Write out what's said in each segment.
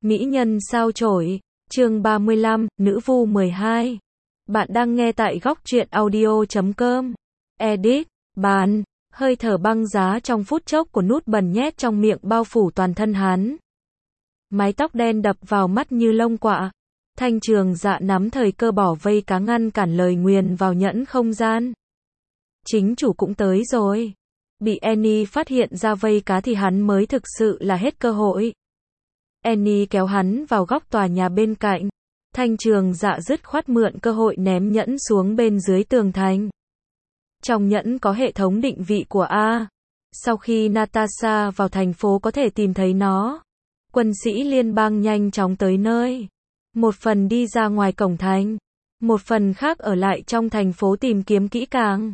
Mỹ nhân sao chổi, chương 35, Nữ Vu 12. Bạn đang nghe tại góc truyện audio.com. Edit, bàn, hơi thở băng giá trong phút chốc của nút bần nhét trong miệng bao phủ toàn thân hắn. Mái tóc đen đập vào mắt như lông quạ. Thanh Trường Dạ nắm thời cơ bỏ vây cá ngăn cản lời nguyền vào nhẫn không gian. Chính chủ cũng tới rồi. Bị Annie phát hiện ra vây cá thì hắn mới thực sự là hết cơ hội. Annie kéo hắn vào góc tòa nhà bên cạnh. Thanh Trường Dạ dứt khoát mượn cơ hội ném nhẫn xuống bên dưới tường thành. Trong nhẫn có hệ thống định vị của A. Sau khi Natasha vào thành phố có thể tìm thấy nó. Quân sĩ liên bang nhanh chóng tới nơi. Một phần đi ra ngoài cổng thành. Một phần khác ở lại trong thành phố tìm kiếm kỹ càng.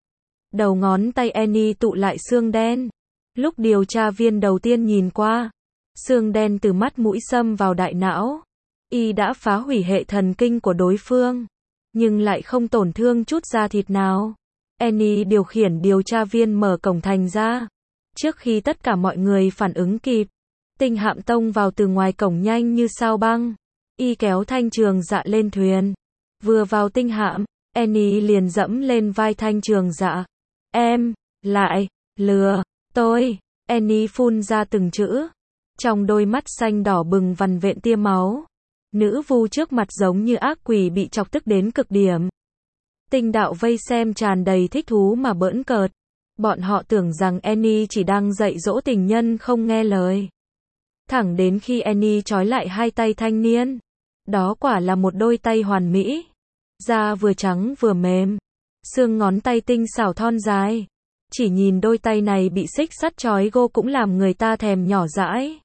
Đầu ngón tay Annie tụ lại xương đen. Lúc điều tra viên đầu tiên nhìn qua, xương đen từ mắt mũi xâm vào đại não. Y đã phá hủy hệ thần kinh của đối phương, nhưng lại không tổn thương chút da thịt nào. Annie điều khiển điều tra viên mở cổng thành ra. Trước khi tất cả mọi người phản ứng kịp, Tinh Hạm tông vào từ ngoài cổng nhanh như sao băng. Y kéo Thanh Trường Dạ lên thuyền. Vừa vào tinh hạm, Annie liền dẫm lên vai Thanh Trường Dạ. Em, lại, lừa, tôi. Annie phun ra từng chữ. Trong đôi mắt xanh đỏ bừng vằn vện tia máu. Nữ vu trước mặt giống như ác quỷ bị chọc tức đến cực điểm. Tinh đạo vây xem tràn đầy thích thú mà bỡn cợt. Bọn họ tưởng rằng Annie chỉ đang dạy dỗ tình nhân không nghe lời. Thẳng đến khi Annie trói lại hai tay thanh niên. Đó quả là một đôi tay hoàn mỹ. Da vừa trắng vừa mềm. Xương ngón tay tinh xảo thon dài. Chỉ nhìn đôi tay này bị xích sắt trói gô cũng làm người ta thèm nhỏ dãi.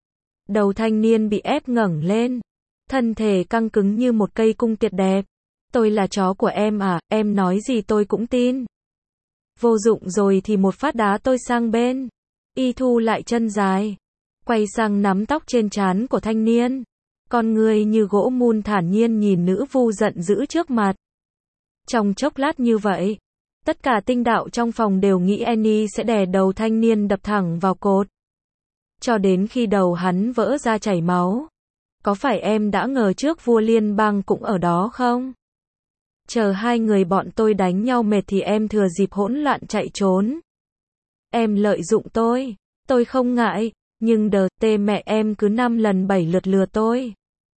Đầu thanh niên bị ép ngẩng lên. Thân thể căng cứng như một cây cung tuyệt đẹp. Tôi là chó của em à, em nói gì tôi cũng tin. Vô dụng rồi thì một phát đá tôi sang bên. Y thu lại chân dài. Quay sang nắm tóc trên trán của thanh niên. Con người như gỗ mun thản nhiên nhìn nữ vu giận dữ trước mặt. Trong chốc lát như vậy, tất cả tinh đạo trong phòng đều nghĩ Annie sẽ đè đầu thanh niên đập thẳng vào cột. Cho đến khi đầu hắn vỡ ra chảy máu. Có phải em đã ngờ trước vua liên bang cũng ở đó không? Chờ hai người bọn tôi đánh nhau mệt thì em thừa dịp hỗn loạn chạy trốn. Em lợi dụng tôi không ngại, nhưng mẹ em cứ 5 lần 7 lượt lừa tôi.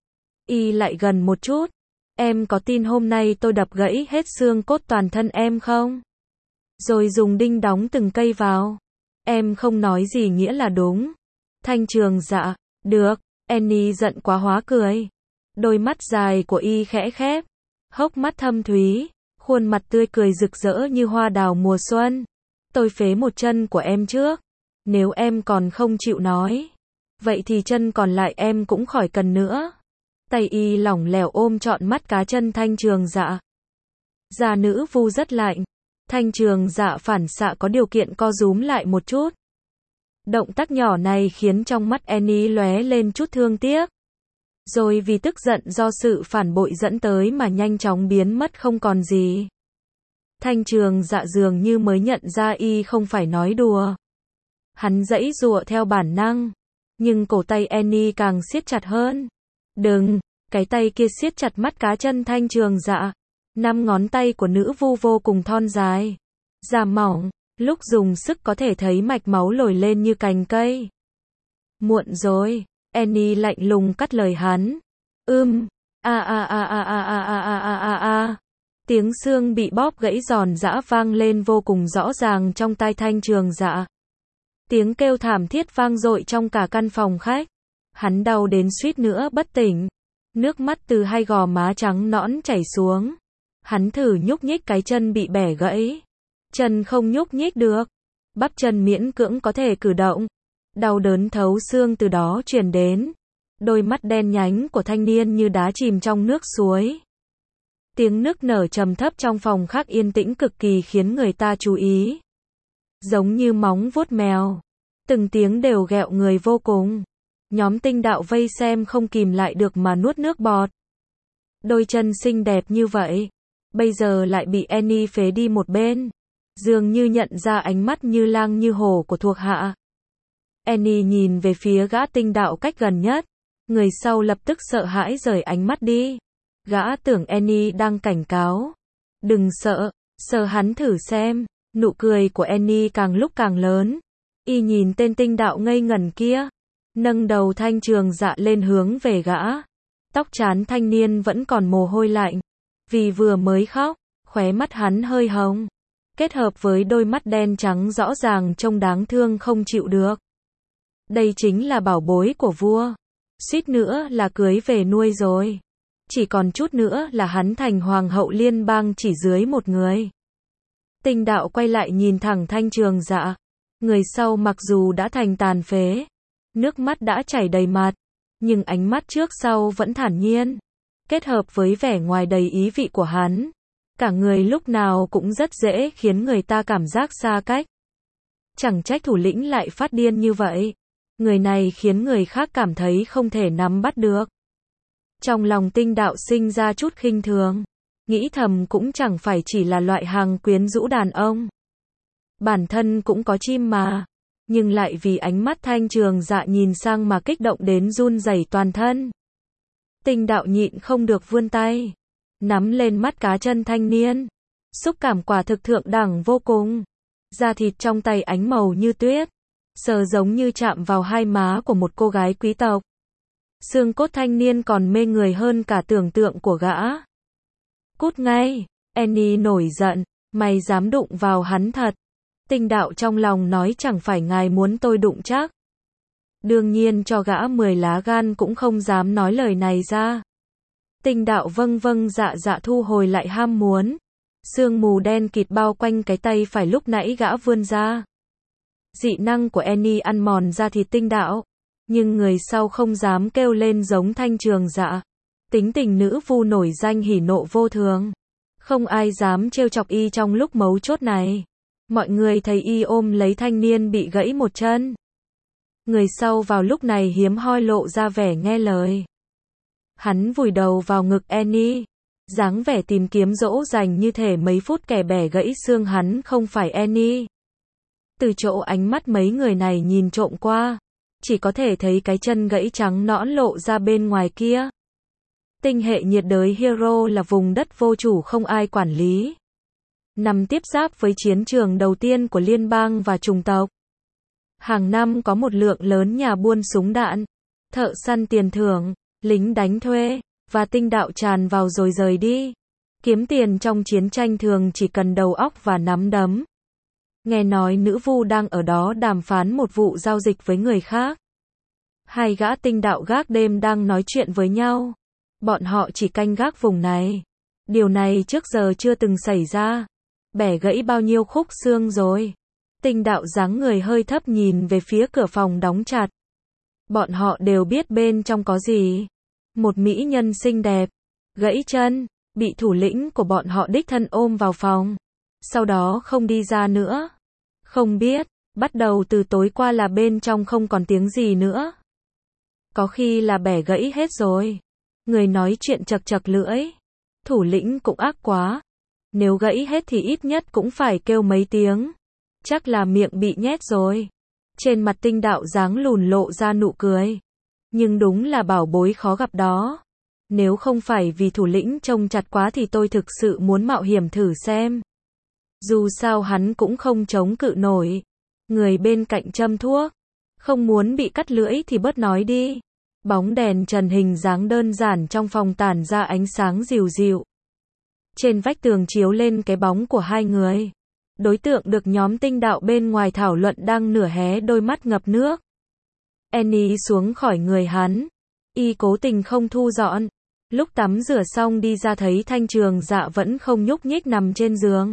Y lại gần một chút. Em có tin hôm nay tôi đập gãy hết xương cốt toàn thân em không? Rồi dùng đinh đóng từng cây vào. Em không nói gì nghĩa là đúng. Thanh Trường Dạ, được. Annie giận quá hóa cười. Đôi mắt dài của Y khẽ khép. Hốc mắt thâm thúy. Khuôn mặt tươi cười rực rỡ như hoa đào mùa xuân. Tôi phế một chân của em trước. Nếu em còn không chịu nói, vậy thì chân còn lại em cũng khỏi cần nữa. Tay Y lỏng lẻo ôm trọn mắt cá chân Thanh Trường Dạ. Da nữ vu rất lạnh. Thanh Trường Dạ phản xạ có điều kiện co rúm lại một chút. Động tác nhỏ này khiến trong mắt Annie lóe lên chút thương tiếc. Rồi vì tức giận do sự phản bội dẫn tới mà nhanh chóng biến mất không còn gì. Thanh Trường Dạ dường như mới nhận ra Y không phải nói đùa. Hắn giãy giụa theo bản năng. Nhưng cổ tay Annie càng siết chặt hơn. Đừng, cái tay kia siết chặt mắt cá chân Thanh Trường Dạ. 5 ngón tay của nữ vu vô cùng thon dài. Da mỏng, lúc dùng sức có thể thấy mạch máu nổi lên như cành cây. Muộn rồi, Annie lạnh lùng cắt lời hắn. Tiếng xương bị bóp gãy giòn giã vang lên vô cùng rõ ràng trong tai Thanh Trường Dạ. Tiếng kêu thảm thiết vang dội trong cả căn phòng khách. Hắn đau đến suýt nữa bất tỉnh. Nước mắt từ hai gò má trắng nõn chảy xuống. Hắn thử nhúc nhích cái chân bị bẻ gãy. Chân không nhúc nhích được. Bắp chân miễn cưỡng có thể cử động. Đau đớn thấu xương từ đó truyền đến. Đôi mắt đen nhánh của thanh niên như đá chìm trong nước suối. Tiếng nức nở trầm thấp trong phòng khách yên tĩnh cực kỳ khiến người ta chú ý. Giống như móng vuốt mèo. Từng tiếng đều ghẹo người vô cùng. Nhóm tinh đạo vây xem không kìm lại được mà nuốt nước bọt. Đôi chân xinh đẹp như vậy. Bây giờ lại bị Annie phế đi một bên. Dường như nhận ra ánh mắt như lang như hổ của thuộc hạ. Annie nhìn về phía gã tinh đạo cách gần nhất. Người sau lập tức sợ hãi rời ánh mắt đi. Gã tưởng Annie đang cảnh cáo. Đừng sợ, sợ hắn thử xem. Nụ cười của Annie càng lúc càng lớn. Y nhìn tên tinh đạo ngây ngẩn kia. Nâng đầu Thanh Trường Dạ lên hướng về gã. Tóc trán thanh niên vẫn còn mồ hôi lạnh. Vì vừa mới khóc, khóe mắt hắn hơi hồng. Kết hợp với đôi mắt đen trắng rõ ràng trông đáng thương không chịu được. Đây chính là bảo bối của vua. Suýt nữa là cưới về nuôi rồi. Chỉ còn chút nữa là hắn thành hoàng hậu liên bang chỉ dưới một người. Tinh đạo quay lại nhìn thẳng Thanh Trường Dạ. Người sau mặc dù đã thành tàn phế, nước mắt đã chảy đầy mặt, nhưng ánh mắt trước sau vẫn thản nhiên. Kết hợp với vẻ ngoài đầy ý vị của hắn, cả người lúc nào cũng rất dễ khiến người ta cảm giác xa cách. Chẳng trách thủ lĩnh lại phát điên như vậy. Người này khiến người khác cảm thấy không thể nắm bắt được. Trong lòng tinh đạo sinh ra chút khinh thường. Nghĩ thầm cũng chẳng phải chỉ là loại hàng quyến rũ đàn ông. Bản thân cũng có chim mà. Nhưng lại vì ánh mắt Thanh Trường Dạ nhìn sang mà kích động đến run rẩy toàn thân. Tinh đạo nhịn không được vươn tay. Nắm lên mắt cá chân thanh niên. Xúc cảm quả thực thượng đẳng vô cùng. Da thịt trong tay ánh màu như tuyết. Sờ giống như chạm vào hai má của một cô gái quý tộc. Xương cốt thanh niên còn mê người hơn cả tưởng tượng của gã. Cút ngay, Annie nổi giận, mày dám đụng vào hắn thật. Tinh đạo trong lòng nói chẳng phải ngài muốn tôi đụng chắc. Đương nhiên cho gã 10 lá gan cũng không dám nói lời này ra. Tinh đạo vâng dạ dạ thu hồi lại ham muốn. Sương mù đen kịt bao quanh cái tay phải lúc nãy gã vươn ra. Dị năng của Annie ăn mòn da thịt tinh đạo. Nhưng người sau không dám kêu lên giống Thanh Trường Dạ. Tính tình nữ vu nổi danh hỉ nộ vô thường. Không ai dám trêu chọc y trong lúc mấu chốt này. Mọi người thấy y ôm lấy thanh niên bị gãy một chân. Người sau vào lúc này hiếm hoi lộ ra vẻ nghe lời. Hắn vùi đầu vào ngực Annie. Dáng vẻ tìm kiếm dỗ dành như thể mấy phút kẻ bẻ gãy xương hắn không phải Annie. Từ chỗ ánh mắt mấy người này nhìn trộm qua, chỉ có thể thấy cái chân gãy trắng nõn lộ ra bên ngoài kia. Tinh hệ nhiệt đới Hero là vùng đất vô chủ không ai quản lý. Nằm tiếp giáp với chiến trường đầu tiên của liên bang và chủng tộc. Hàng năm có một lượng lớn nhà buôn súng đạn, thợ săn tiền thưởng, lính đánh thuê, và tinh đạo tràn vào rồi rời đi. Kiếm tiền trong chiến tranh thường chỉ cần đầu óc và nắm đấm. Nghe nói nữ vu đang ở đó đàm phán một vụ giao dịch với người khác. Hai gã tinh đạo gác đêm đang nói chuyện với nhau. Bọn họ chỉ canh gác vùng này. Điều này trước giờ chưa từng xảy ra. Bẻ gãy bao nhiêu khúc xương rồi. Tinh đạo dáng người hơi thấp nhìn về phía cửa phòng đóng chặt. Bọn họ đều biết bên trong có gì. Một mỹ nhân xinh đẹp, gãy chân, bị thủ lĩnh của bọn họ đích thân ôm vào phòng. Sau đó không đi ra nữa. Không biết, bắt đầu từ tối qua là bên trong không còn tiếng gì nữa. Có khi là bẻ gãy hết rồi. Người nói chuyện chật chật lưỡi. Thủ lĩnh cũng ác quá. Nếu gãy hết thì ít nhất cũng phải kêu mấy tiếng. Chắc là miệng bị nhét rồi. Trên mặt tinh đạo dáng lùn lộ ra nụ cười. Nhưng đúng là bảo bối khó gặp đó. Nếu không phải vì thủ lĩnh trông chặt quá thì tôi thực sự muốn mạo hiểm thử xem. Dù sao hắn cũng không chống cự nổi. Người bên cạnh châm thuốc. Không muốn bị cắt lưỡi thì bớt nói đi. Bóng đèn trần hình dáng đơn giản trong phòng tản ra ánh sáng dịu dịu. Trên vách tường chiếu lên cái bóng của hai người. Đối tượng được nhóm tinh đạo bên ngoài thảo luận đang nửa hé đôi mắt ngập nước. Annie xuống khỏi người hắn. Y cố tình không thu dọn. Lúc tắm rửa xong đi ra thấy Thanh Trường Dạ vẫn không nhúc nhích nằm trên giường.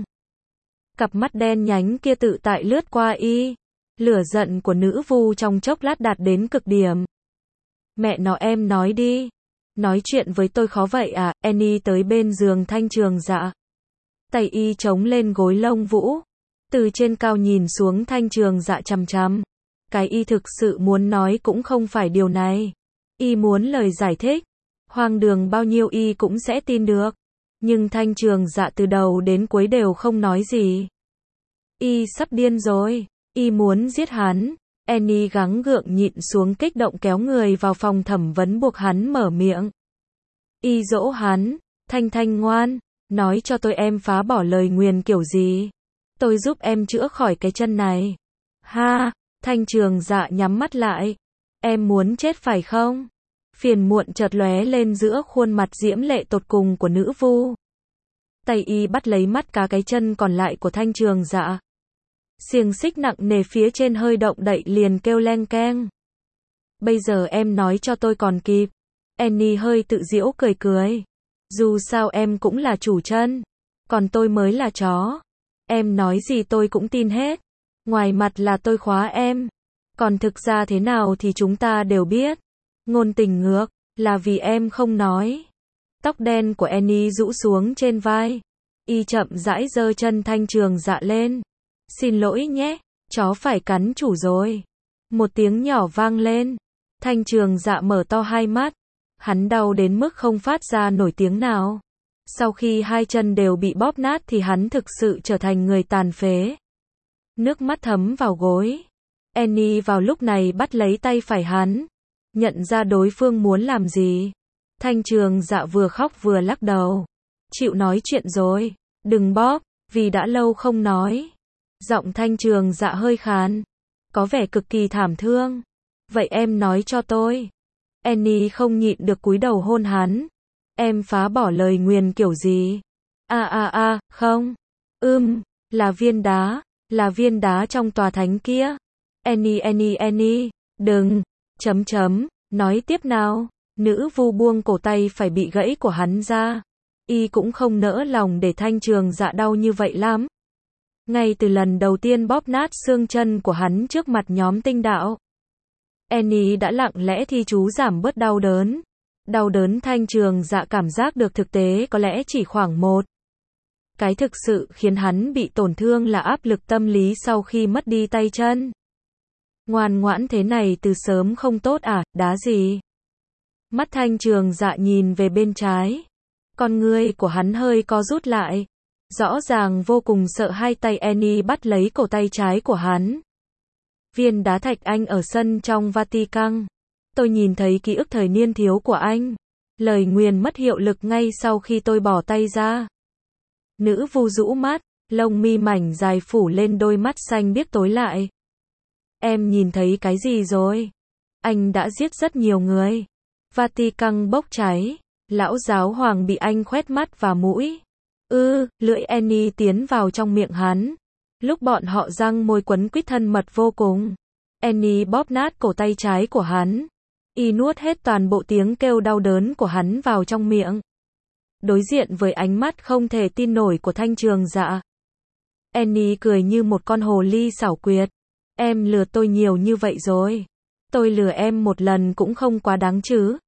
Cặp mắt đen nhánh kia tự tại lướt qua y. Lửa giận của nữ vu trong chốc lát đạt đến cực điểm. Mẹ nó em nói đi. Nói chuyện với tôi khó vậy à? Annie tới bên giường Thanh Trường Dạ. Tay y chống lên gối lông vũ. Từ trên cao nhìn xuống Thanh Trường Dạ chằm chằm. Cái y thực sự muốn nói cũng không phải điều này. Y muốn lời giải thích. Hoang đường bao nhiêu y cũng sẽ tin được. Nhưng Thanh Trường Dạ từ đầu đến cuối đều không nói gì. Y sắp điên rồi. Y muốn giết hắn. Annie gắng gượng nhịn xuống kích động kéo người vào phòng thẩm vấn buộc hắn mở miệng. Y dỗ hắn, Thanh Thanh ngoan, nói cho tôi em phá bỏ lời nguyền kiểu gì. Tôi giúp em chữa khỏi cái chân này. Ha, Thanh Trường Dạ nhắm mắt lại. Em muốn chết phải không? Phiền muộn chợt lóe lên giữa khuôn mặt diễm lệ tột cùng của nữ vu. Tay y bắt lấy mắt cá cái chân còn lại của Thanh Trường Dạ. Xiềng xích nặng nề phía trên hơi động đậy liền kêu leng keng. Bây giờ em nói cho tôi còn kịp. Annie hơi tự giễu cười cười. Dù sao em cũng là chủ chân. Còn tôi mới là chó. Em nói gì tôi cũng tin hết. Ngoài mặt là tôi khóa em. Còn thực ra thế nào thì chúng ta đều biết. Ngôn tình ngược, là vì em không nói. Tóc đen của Annie rũ xuống trên vai. Y chậm rãi giơ chân Thanh Trường Dạ lên. Xin lỗi nhé, chó phải cắn chủ rồi. Một tiếng nhỏ vang lên. Thanh Trường Dạ mở to hai mắt. Hắn đau đến mức không phát ra nổi tiếng nào. Sau khi hai chân đều bị bóp nát thì hắn thực sự trở thành người tàn phế. Nước mắt thấm vào gối. Annie vào lúc này bắt lấy tay phải hắn. Nhận ra đối phương muốn làm gì. Thanh Trường Dạ vừa khóc vừa lắc đầu. Chịu nói chuyện rồi. Đừng bóp, vì đã lâu không nói. Giọng Thanh Trường Dạ hơi khàn. Có vẻ cực kỳ thảm thương. Vậy em nói cho tôi. Annie không nhịn được cúi đầu hôn hắn. Em phá bỏ lời nguyền kiểu gì? Không. Là viên đá. Là viên đá trong tòa thánh kia. Annie, đừng. Nói tiếp nào. Nữ vu buông cổ tay phải bị gãy của hắn ra. Y cũng không nỡ lòng để Thanh Trường Dạ đau như vậy lắm. Ngay từ lần đầu tiên bóp nát xương chân của hắn trước mặt nhóm tinh đạo. Annie đã lặng lẽ thi chú giảm bớt đau đớn. Đau đớn Thanh Trường Dạ cảm giác được thực tế có lẽ chỉ khoảng 1. Cái thực sự khiến hắn bị tổn thương là áp lực tâm lý sau khi mất đi tay chân. Ngoan ngoãn thế này từ sớm không tốt à, đá gì? Mắt Thanh Trường Dạ nhìn về bên trái. Con ngươi của hắn hơi co rút lại. Rõ ràng vô cùng sợ hai tay Annie bắt lấy cổ tay trái của hắn. Viên đá thạch anh ở sân trong Vatican. Tôi nhìn thấy ký ức thời niên thiếu của anh. Lời nguyền mất hiệu lực ngay sau khi tôi bỏ tay ra. Nữ vu rũ mắt, lông mi mảnh dài phủ lên đôi mắt xanh biếc tối lại. Em nhìn thấy cái gì rồi? Anh đã giết rất nhiều người. Vatican bốc cháy. Lão giáo hoàng bị anh khoét mắt và mũi. Lưỡi Annie tiến vào trong miệng hắn. Lúc bọn họ răng môi quấn quýt thân mật vô cùng. Annie bóp nát cổ tay trái của hắn. Y nuốt hết toàn bộ tiếng kêu đau đớn của hắn vào trong miệng. Đối diện với ánh mắt không thể tin nổi của Thanh Trường Dạ. Annie cười như một con hồ ly xảo quyệt. Em lừa tôi nhiều như vậy rồi. Tôi lừa em một lần cũng không quá đáng chứ.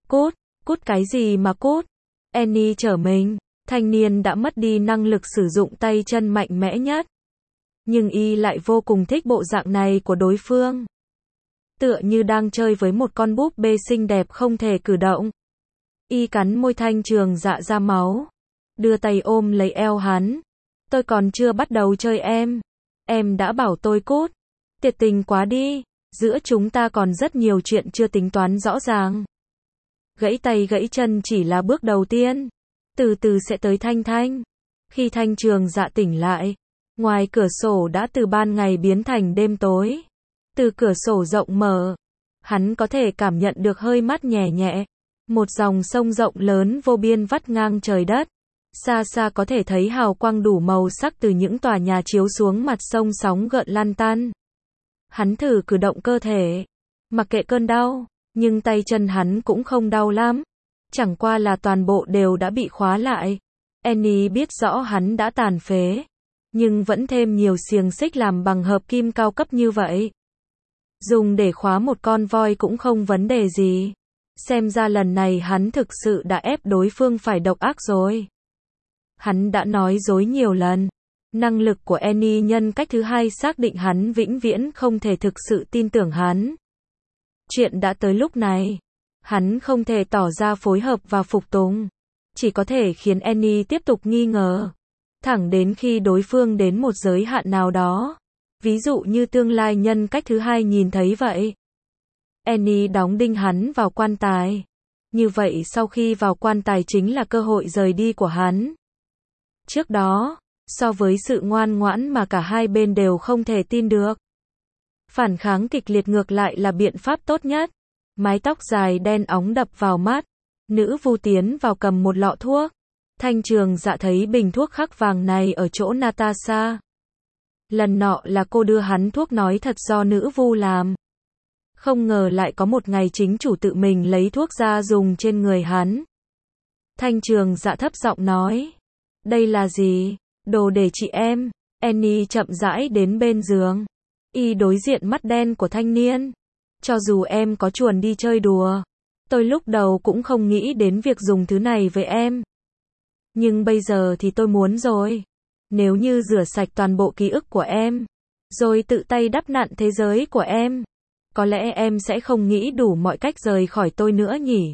Cút cái gì mà cút. Annie trở mình. Thanh niên đã mất đi năng lực sử dụng tay chân mạnh mẽ nhất. Nhưng y lại vô cùng thích bộ dạng này của đối phương. Tựa như đang chơi với một con búp bê xinh đẹp không thể cử động. Y cắn môi Thanh Trường Dạ ra máu. Đưa tay ôm lấy eo hắn. Tôi còn chưa bắt đầu chơi em. Em đã bảo tôi cút. Tuyệt tình quá đi. Giữa chúng ta còn rất nhiều chuyện chưa tính toán rõ ràng. Gãy tay gãy chân chỉ là bước đầu tiên. Từ từ sẽ tới Thanh Thanh. Khi Thanh Trường Dạ tỉnh lại, ngoài cửa sổ đã từ ban ngày biến thành đêm tối. Từ cửa sổ rộng mở, hắn có thể cảm nhận được hơi mát nhẹ nhẹ. Một dòng sông rộng lớn vô biên vắt ngang trời đất. Xa xa có thể thấy hào quang đủ màu sắc từ những tòa nhà chiếu xuống mặt sông sóng gợn lan tan. Hắn thử cử động cơ thể. Mặc kệ cơn đau, nhưng tay chân hắn cũng không đau lắm. Chẳng qua là toàn bộ đều đã bị khóa lại. Annie biết rõ hắn đã tàn phế. Nhưng vẫn thêm nhiều xiềng xích làm bằng hợp kim cao cấp như vậy. Dùng để khóa một con voi cũng không vấn đề gì. Xem ra lần này hắn thực sự đã ép đối phương phải độc ác rồi. Hắn đã nói dối nhiều lần. Năng lực của Annie nhân cách thứ hai xác định hắn vĩnh viễn không thể thực sự tin tưởng hắn. Chuyện đã tới lúc này. Hắn không thể tỏ ra phối hợp và phục tùng. Chỉ có thể khiến Annie tiếp tục nghi ngờ. Thẳng đến khi đối phương đến một giới hạn nào đó. ví dụ như tương lai nhân cách thứ hai nhìn thấy vậy. Annie đóng đinh hắn vào quan tài. Như vậy sau khi vào quan tài chính là cơ hội rời đi của hắn. Trước đó, so với sự ngoan ngoãn mà cả hai bên đều không thể tin được, phản kháng kịch liệt ngược lại là biện pháp tốt nhất. Mái tóc dài đen óng đập vào mắt. Nữ vu tiến vào cầm một lọ thuốc. Thanh Trường Dạ thấy bình thuốc khắc vàng này ở chỗ Natasha. Lần nọ là cô đưa hắn thuốc nói thật do nữ vu làm. Không ngờ lại có một ngày chính chủ tự mình lấy thuốc ra dùng trên người hắn. Thanh Trường Dạ thấp giọng nói. Đây là gì? Đồ để chị em. Annie chậm rãi đến bên giường. Y đối diện mắt đen của thanh niên. Cho dù em có chuồn đi chơi đùa, tôi lúc đầu cũng không nghĩ đến việc dùng thứ này với em. Nhưng bây giờ thì tôi muốn rồi. Nếu như rửa sạch toàn bộ ký ức của em, rồi tự tay đắp nặn thế giới của em, có lẽ em sẽ không nghĩ đủ mọi cách rời khỏi tôi nữa nhỉ.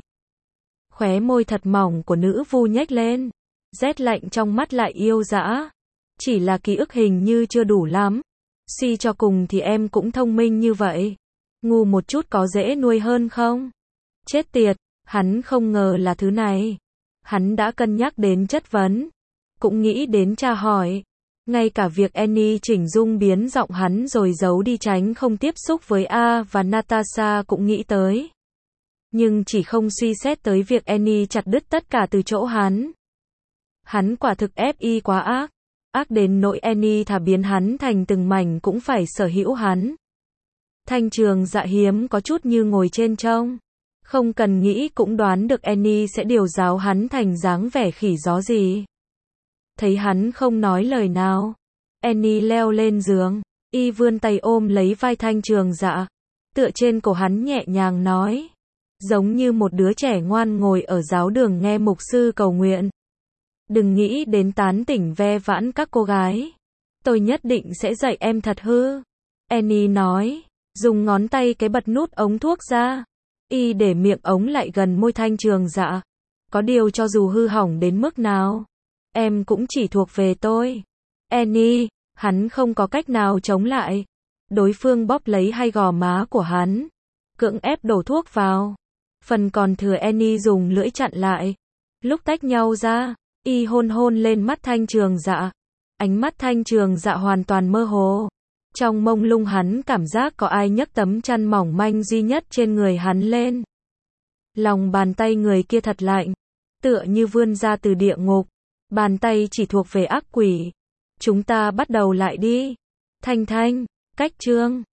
Khóe môi thật mỏng của nữ vu nhếch lên. Rét lạnh trong mắt lại yêu dã. Chỉ là ký ức hình như chưa đủ lắm. Suy cho cùng thì em cũng thông minh như vậy. Ngu một chút có dễ nuôi hơn không? Chết tiệt, hắn không ngờ là thứ này. Hắn đã cân nhắc đến chất vấn, cũng nghĩ đến tra hỏi. Ngay cả việc Annie chỉnh dung biến giọng hắn rồi giấu đi tránh không tiếp xúc với A và Natasha cũng nghĩ tới. Nhưng chỉ không suy xét tới việc Annie chặt đứt tất cả từ chỗ hắn. Hắn quả thực ép y quá ác. Ác đến nỗi Annie thà biến hắn thành từng mảnh cũng phải sở hữu hắn. Thanh Trường Dạ hiếm có chút như ngồi trên trông. Không cần nghĩ cũng đoán được Annie sẽ điều giáo hắn thành dáng vẻ khỉ gió gì. Thấy hắn không nói lời nào, Annie leo lên giường. Y vươn tay ôm lấy vai Thanh Trường Dạ, tựa trên cổ hắn nhẹ nhàng nói. Giống như một đứa trẻ ngoan ngồi ở giáo đường nghe mục sư cầu nguyện. Đừng nghĩ đến tán tỉnh ve vãn các cô gái. Tôi nhất định sẽ dạy em thật hư. Annie nói, dùng ngón tay cái bật nút ống thuốc ra. Y để miệng ống lại gần môi Thanh Trường Dạ. Có điều cho dù hư hỏng đến mức nào, em cũng chỉ thuộc về tôi. Annie, hắn không có cách nào chống lại. Đối phương bóp lấy hai gò má của hắn, cưỡng ép đổ thuốc vào. Phần còn thừa Annie dùng lưỡi chặn lại. Lúc tách nhau ra, y hôn hôn lên mắt Thanh Trường Dạ. Ánh mắt Thanh Trường Dạ hoàn toàn mơ hồ. Trong mông lung hắn cảm giác có ai nhấc tấm chăn mỏng manh duy nhất trên người hắn lên. Lòng bàn tay người kia thật lạnh, tựa như vươn ra từ địa ngục. Bàn tay chỉ thuộc về ác quỷ. Chúng ta bắt đầu lại đi. Thanh Thanh, cách chương